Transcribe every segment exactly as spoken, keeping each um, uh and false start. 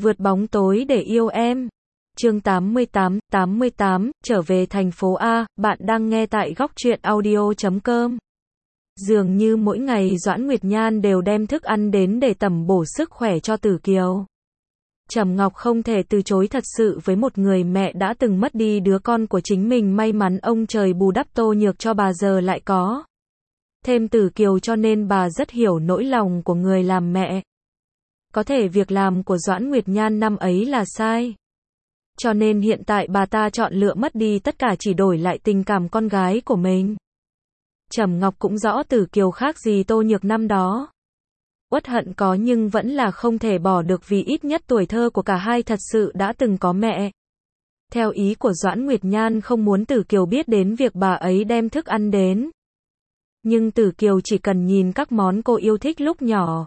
Vượt bóng tối để yêu em. Chương tám mươi tám, tám mươi tám, trở về thành phố A, bạn đang nghe tại góc truyện audio chấm com. Dường như mỗi ngày Doãn Nguyệt Nhan đều đem thức ăn đến để tẩm bổ sức khỏe cho Tử Kiều. Trầm Ngọc không thể từ chối thật sự với một người mẹ đã từng mất đi đứa con của chính mình, may mắn ông trời bù đắp Tô Nhược cho bà giờ lại có thêm Tử Kiều, cho nên bà rất hiểu nỗi lòng của người làm mẹ. Có thể việc làm của Doãn Nguyệt Nhan năm ấy là sai. Cho nên hiện tại bà ta chọn lựa mất đi tất cả chỉ đổi lại tình cảm con gái của mình. Trầm Ngọc cũng rõ Tử Kiều khác gì Tô Nhược năm đó. Uất hận có nhưng vẫn là không thể bỏ được, vì ít nhất tuổi thơ của cả hai thật sự đã từng có mẹ. Theo ý của Doãn Nguyệt Nhan không muốn Tử Kiều biết đến việc bà ấy đem thức ăn đến. Nhưng Tử Kiều chỉ cần nhìn các món cô yêu thích lúc nhỏ,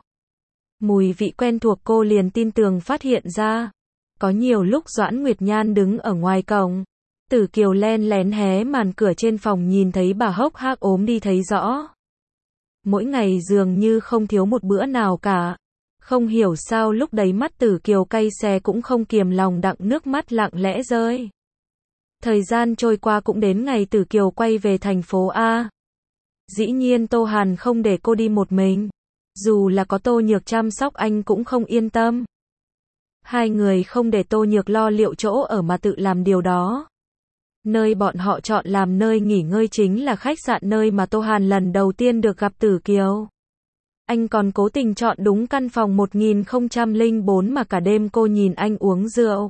mùi vị quen thuộc, cô liền tin tưởng phát hiện ra. Có nhiều lúc Doãn Nguyệt Nhan đứng ở ngoài cổng, Tử Kiều len lén hé màn cửa trên phòng, nhìn thấy bà hốc hác ốm đi thấy rõ. Mỗi ngày dường như không thiếu một bữa nào cả. Không hiểu sao lúc đấy mắt Tử Kiều cay xè, cũng không kiềm lòng đặng nước mắt lặng lẽ rơi. Thời gian trôi qua cũng đến ngày Tử Kiều quay về thành phố A. Dĩ nhiên Tô Hàn không để cô đi một mình. Dù là có Tô Nhược chăm sóc anh cũng không yên tâm. Hai người không để Tô Nhược lo liệu chỗ ở mà tự làm điều đó. Nơi bọn họ chọn làm nơi nghỉ ngơi chính là khách sạn nơi mà Tô Hàn lần đầu tiên được gặp Tử Kiều. Anh còn cố tình chọn đúng căn phòng một nghìn không trăm lẻ bốn mà cả đêm cô nhìn anh uống rượu.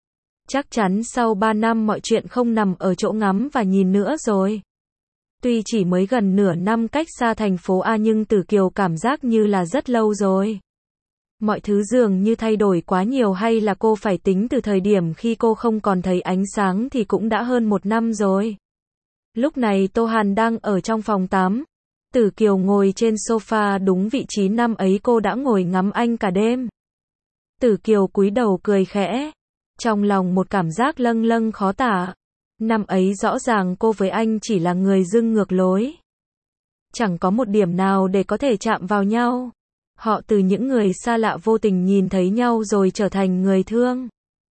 Chắc chắn sau ba năm mọi chuyện không nằm ở chỗ ngắm và nhìn nữa rồi. Tuy chỉ mới gần nửa năm cách xa thành phố A nhưng Tử Kiều cảm giác như là rất lâu rồi. Mọi thứ dường như thay đổi quá nhiều, hay là cô phải tính từ thời điểm khi cô không còn thấy ánh sáng thì cũng đã hơn một năm rồi. Lúc này Tô Hàn đang ở trong phòng tắm. Tử Kiều ngồi trên sofa đúng vị trí năm ấy cô đã ngồi ngắm anh cả đêm. Tử Kiều cúi đầu cười khẽ. Trong lòng một cảm giác lâng lâng khó tả. Năm ấy rõ ràng cô với anh chỉ là người dưng ngược lối. Chẳng có một điểm nào để có thể chạm vào nhau. Họ từ những người xa lạ vô tình nhìn thấy nhau rồi trở thành người thương.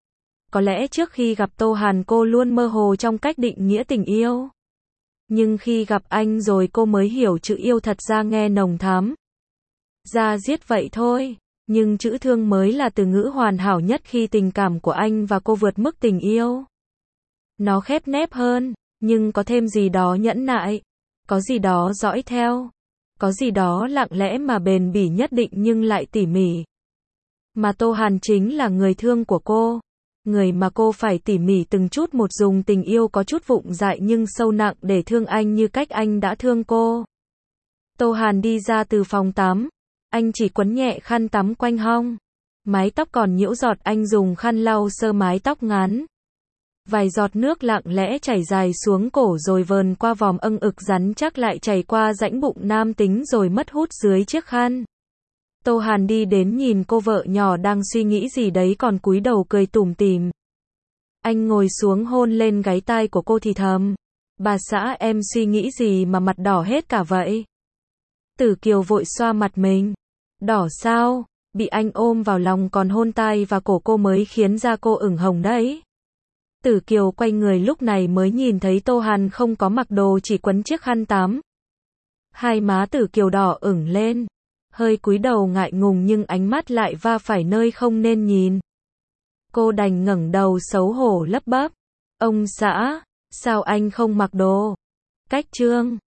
Có lẽ trước khi gặp Tô Hàn cô luôn mơ hồ trong cách định nghĩa tình yêu. Nhưng khi gặp anh rồi cô mới hiểu chữ yêu thật ra nghe nồng thắm. Da diết vậy thôi. Nhưng chữ thương mới là từ ngữ hoàn hảo nhất khi tình cảm của anh và cô vượt mức tình yêu. Nó khép nép hơn, nhưng có thêm gì đó nhẫn nại. Có gì đó dõi theo. Có gì đó lặng lẽ mà bền bỉ nhất định nhưng lại tỉ mỉ. Mà Tô Hàn chính là người thương của cô. Người mà cô phải tỉ mỉ từng chút một, dùng tình yêu có chút vụng dại nhưng sâu nặng để thương anh như cách anh đã thương cô. Tô Hàn đi ra từ phòng tắm. Anh chỉ quấn nhẹ khăn tắm quanh hông. Mái tóc còn nhiễu giọt, anh dùng khăn lau sơ mái tóc ngắn. Vài giọt nước lặng lẽ chảy dài xuống cổ rồi vờn qua vòm âng ực rắn chắc, lại chảy qua rãnh bụng nam tính rồi mất hút dưới chiếc khăn. Tô Hàn đi đến nhìn cô vợ nhỏ đang suy nghĩ gì đấy còn cúi đầu cười tủm tỉm. Anh ngồi xuống hôn lên gáy tai của cô thì thầm. Bà xã, em suy nghĩ gì mà mặt đỏ hết cả vậy? Tử Kiều vội xoa mặt mình. Đỏ sao? Bị anh ôm vào lòng còn hôn tai và cổ cô mới khiến da cô ửng hồng đấy. Tử Kiều quay người lúc này mới nhìn thấy Tô Hàn không có mặc đồ, chỉ quấn chiếc khăn tắm. Hai má Tử Kiều đỏ ửng lên. Hơi cúi đầu ngại ngùng nhưng ánh mắt lại va phải nơi không nên nhìn. Cô đành ngẩng đầu xấu hổ lắp bắp. Ông xã, sao anh không mặc đồ? Cách trương.